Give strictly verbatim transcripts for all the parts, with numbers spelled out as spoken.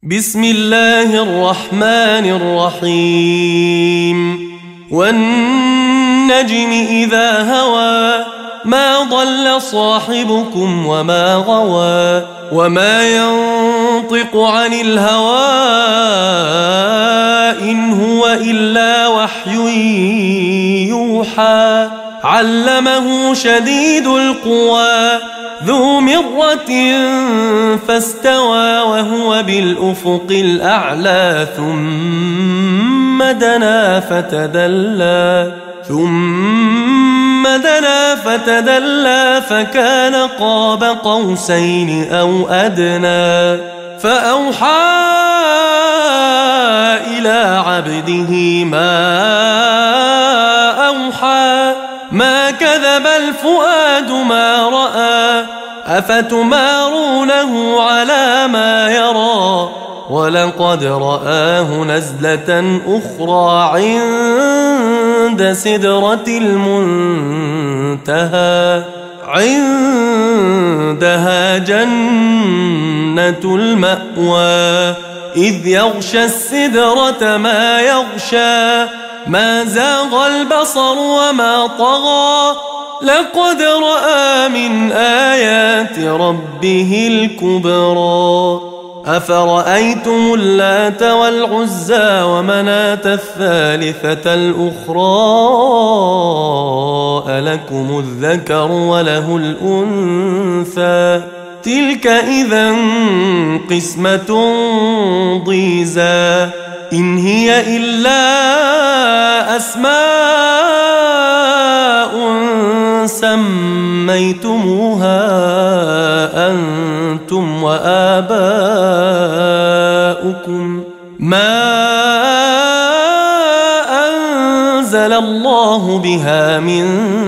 بسم الله الرحمن الرحيم والنجم إذا هوى ما ضل صاحبكم وما غوى وما ينطق عن الهوى إن هو إلا وحي يوحى علمه شديد القوى ذو مرة فاستوى وهو بالأفق الأعلى ثم دنا فتدلى ثم دنا فتدلى فكان قاب قوسين أو أدنى فأوحى إلى عبده ما أوحى ما كذب الفؤاد ما رأى أفتمارونه على ما يرى ولقد رآه نزلة أخرى عند سدرة المنتهى عندها جنة المأوى إذ يغشى السدرة ما يغشى ما زاغ البصر وما طغى لقد رأى من آيات ربه الكبرى أفرأيتم اللات والعزى ومناة الثالثة الأخرى ألكم الذكر وله الأنثى تلك إذا قسمة ضيزى إن هي إلا أسماء سميتموها أنتم وآباؤكم ما أنزل الله بها من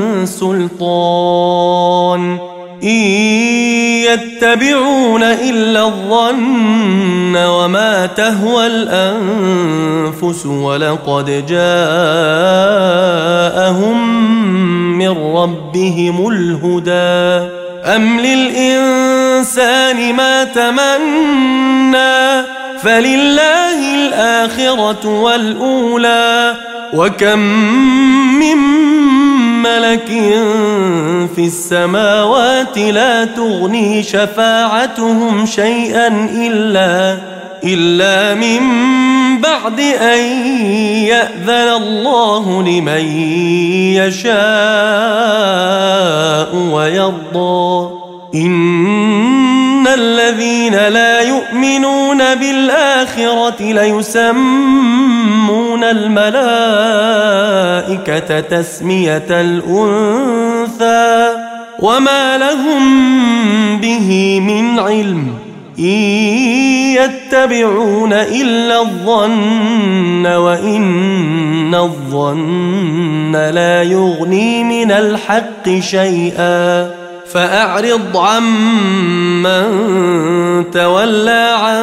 سلطان إن يتبعون إلا الظن وما تهوى الأنفس ولقد جاءهم من ربهم الهدى أم للإنسان ما تمنى فلله الآخرة والأولى وكم من ملك في السماوات لا تغني شفاعتهم شيئا إلا إلا من بعد أن يأذن الله لمن يشاء ويرضى إن الذين لا يؤمنون بالآخرة ليسمون الملائكة تسمية الأنثى وما لهم به من علم إن يتبعون إلا الظن وإن الظن لا يغني من الحق شيئا فأعرض عمن تولى عن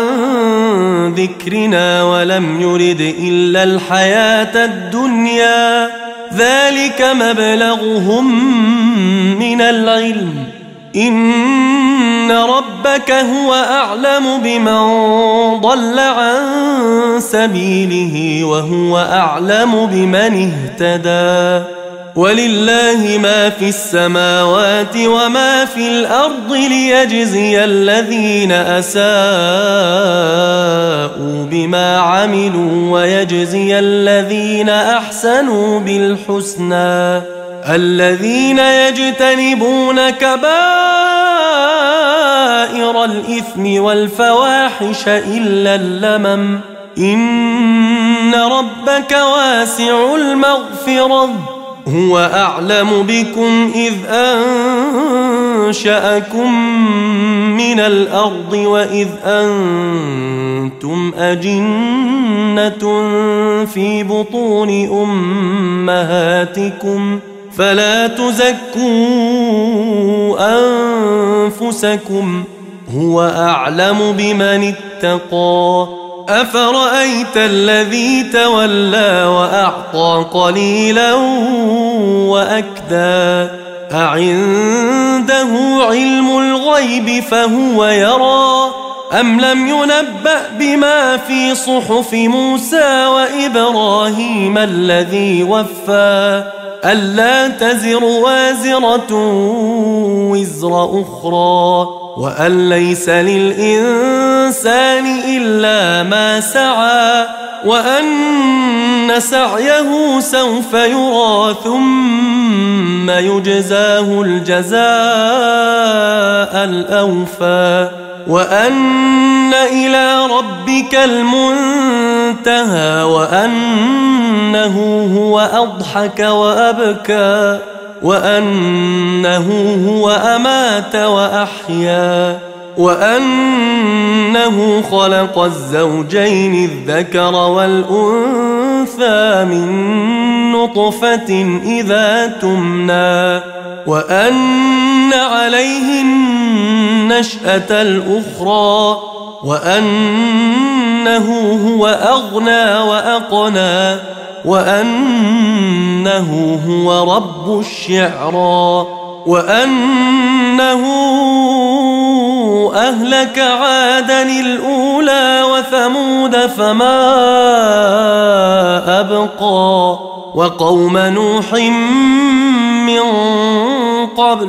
ذكرنا ولم يرد إلا الحياة الدنيا ذلك مبلغهم من العلم إن ربك هو أعلم بمن ضل عن سبيله وهو أعلم بمن اهتدى ولله ما في السماوات وما في الأرض ليجزي الذين أساءوا بما عملوا ويجزي الذين أحسنوا بالحسنى الذين يجتنبون كبائر الإثم والفواحش إلا اللمم إن ربك واسع المغفرة هو أعلم بكم إذ أنشأكم من الأرض وإذ أنتم أجنة في بطون أمهاتكم فلا تزكوا أنفسكم هو أعلم بمن اتقى أفرأيت الذي تولى وأعطى قليلا وأكدى أعنده علم الغيب فهو يرى أم لم ينبأ بما في صحف موسى وإبراهيم الذي وفى ألا تزر وازرة وزر أخرى وأن ليس للإنسان إلا ما سعى وأن سعيه سوف يرى ثم يجزاه الجزاء الأوفى وأن إلى ربك المنتهى وأنه هو أضحك وأبكى وأنه هو أمات وأحيا وأنه خلق الزوجين الذكر والأنثى من نطفة إذا تمنى وأن عليه النشأة الأخرى وأنه هو أغنى وأقنى وأنه هو رب الشعرى وأنه أهلك عادا الأولى وثمود فما أبقى وقوم نوح من قبل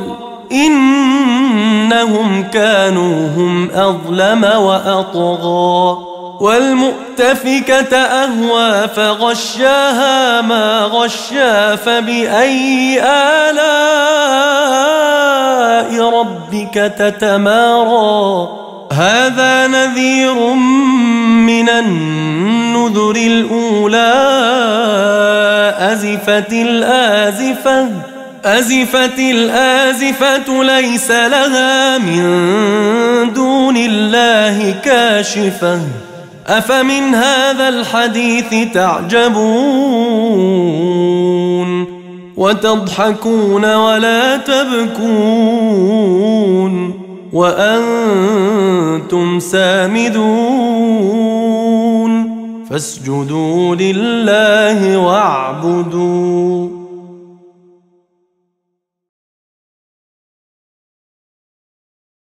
إنهم كانوا هم أظلم وأطغى والمؤتفكة أهوى فغشاها ما غشا فبأي آلاء ربك تتمارى هذا نذير من النذر الأولى أزفت الآزفة أزفت الآزفة ليس لها من دون الله كاشفة أفمن هذا الحديث تعجبون وتضحكون ولا تبكون وأنتم سامدون فاسجدوا لله واعبدوا